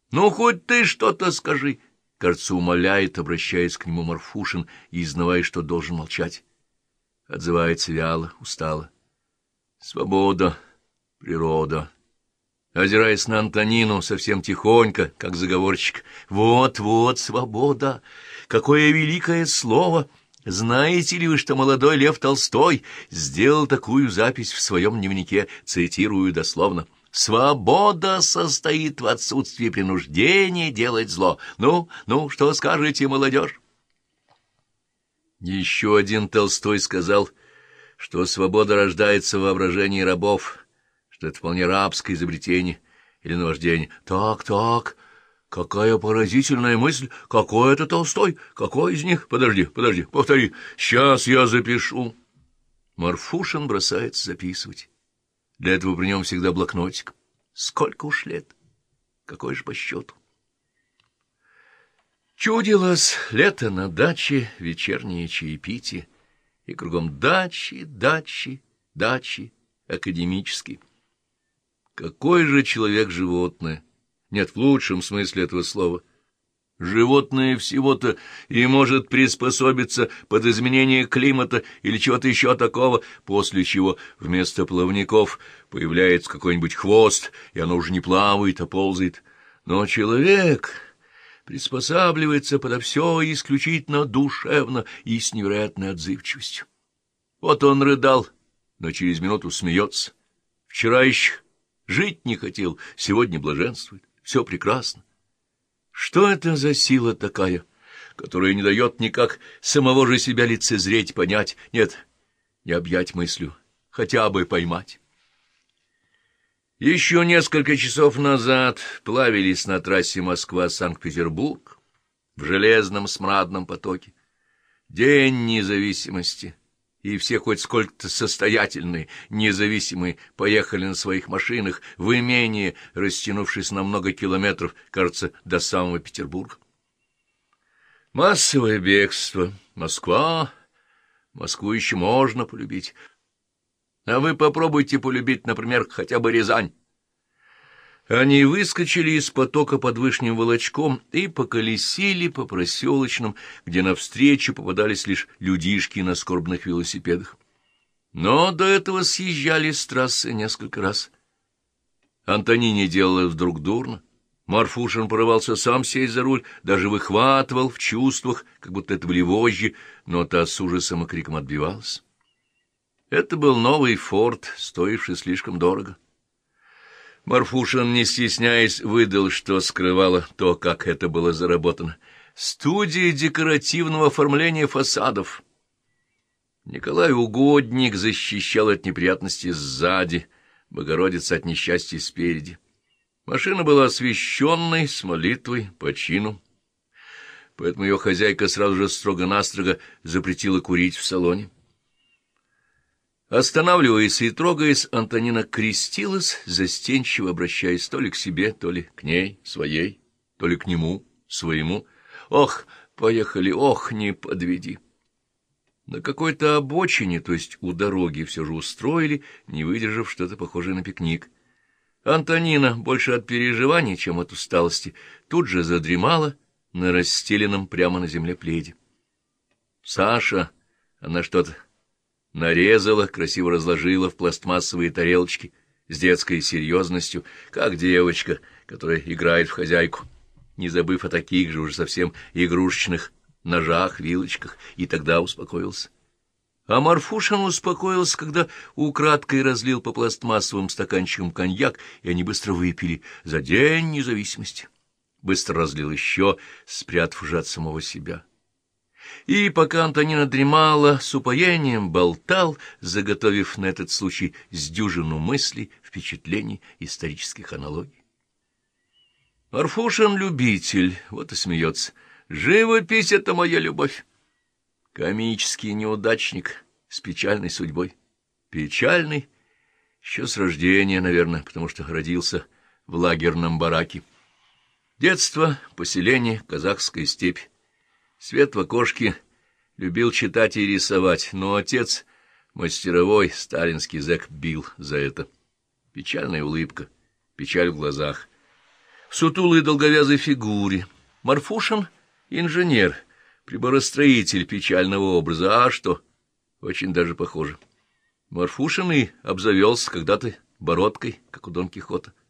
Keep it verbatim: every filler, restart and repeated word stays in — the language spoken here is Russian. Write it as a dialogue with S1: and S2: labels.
S1: Ну, хоть ты что-то скажи, — кажется, умоляет, обращаясь к нему Марфушин и изнывая, что должен молчать. Отзывается вяло, устало. Свобода, природа. Озираясь на Антонину, совсем тихонько, как заговорщик. Вот-вот, свобода! Какое великое слово! Знаете ли вы, что молодой Лев Толстой сделал такую запись в своем дневнике, цитирую дословно: «Свобода состоит в отсутствии принуждения делать зло». Ну, ну, что скажете, молодежь? Еще один Толстой сказал, что свобода рождается в воображении рабов, что это вполне рабское изобретение или наваждение. Так, так, какая поразительная мысль! Какой это Толстой? Какой из них? Подожди, подожди, повтори. Сейчас я запишу. Марфушин бросается записывать. Для этого при нем всегда блокнотик. Сколько уж лет? Какой же по счету? Чудилось лето на даче, вечернее чаепитие, и кругом дачи, дачи, дачи, академические. Какой же человек животное? Нет, в лучшем смысле этого слова. Животное всего-то и может приспособиться под изменение климата или чего-то еще такого, после чего вместо плавников появляется какой-нибудь хвост, и оно уже не плавает, а ползает. Но человек приспосабливается подо все исключительно душевно и с невероятной отзывчивостью. Вот он рыдал, но через минуту смеется. Вчера еще жить не хотел, сегодня блаженствует. Все прекрасно. Что это за сила такая, которая не дает никак самого же себя лицезреть, понять, нет, не объять мыслью, хотя бы поймать? Еще несколько часов назад плавились на трассе Москва-Санкт-Петербург в железном смрадном потоке. День независимости, и все хоть сколько-то состоятельные, независимые, поехали на своих машинах в имение, растянувшись на много километров, кажется, до самого Петербурга. Массовое бегство. Москва. Москву еще можно полюбить. А вы попробуйте полюбить, например, хотя бы Рязань. Они выскочили из потока под Вышним Волочком и поколесили по проселочным, где навстречу попадались лишь людишки на скорбных велосипедах. Но до этого съезжали с трассы несколько раз. Антонине делалось вдруг дурно. Марфушин порывался сам сесть за руль, даже выхватывал в чувствах, как будто это были вожжи, но та с ужасом и криком отбивалась. Это был новый «Форд», стоивший слишком дорого. Марфушин, не стесняясь, выдал, что скрывало то, как это было заработано. Студия декоративного оформления фасадов. Николай Угодник защищал от неприятностей сзади, Богородица от несчастья спереди. Машина была освященной, с молитвой, по чину. Поэтому ее хозяйка сразу же строго-настрого запретила курить в салоне. Останавливаясь и трогаясь, Антонина крестилась, застенчиво обращаясь то ли к себе, то ли к ней, своей, то ли к нему, своему. «Ох, поехали, ох, не подведи!» На какой-то обочине, то есть у дороги, все же устроили, не выдержав что-то похожее на пикник. Антонина, больше от переживаний, чем от усталости, тут же задремала на расстеленном прямо на земле пледе. Саша, она что-то нарезала, красиво разложила в пластмассовые тарелочки с детской серьезностью, как девочка, которая играет в хозяйку, не забыв о таких же уже совсем игрушечных ножах, вилочках, и тогда успокоился. А Марфушин успокоился, когда украдкой разлил по пластмассовым стаканчикам коньяк, и они быстро выпили за День независимости. Быстро разлил еще, спрятав уже от самого себя. И пока Антонина дремала, с упоением болтал, заготовив на этот случай с дюжину мыслей, впечатлений, исторических аналогий. Марфушин любитель, вот и смеется. Живопись — это моя любовь. Комический неудачник с печальной судьбой. Печальный еще с рождения, наверное, потому что родился в лагерном бараке. Детство, поселение, казахская степь. Свет в окошке, любил читать и рисовать, но отец, мастеровой, сталинский зэк, бил за это. Печальная улыбка, печаль в глазах. сутулой долговязой фигуре. Марфушин — инженер, приборостроитель печального образа. А что? Очень даже похоже. Марфушин и обзавелся когда-то бородкой, как у Дон Кихота.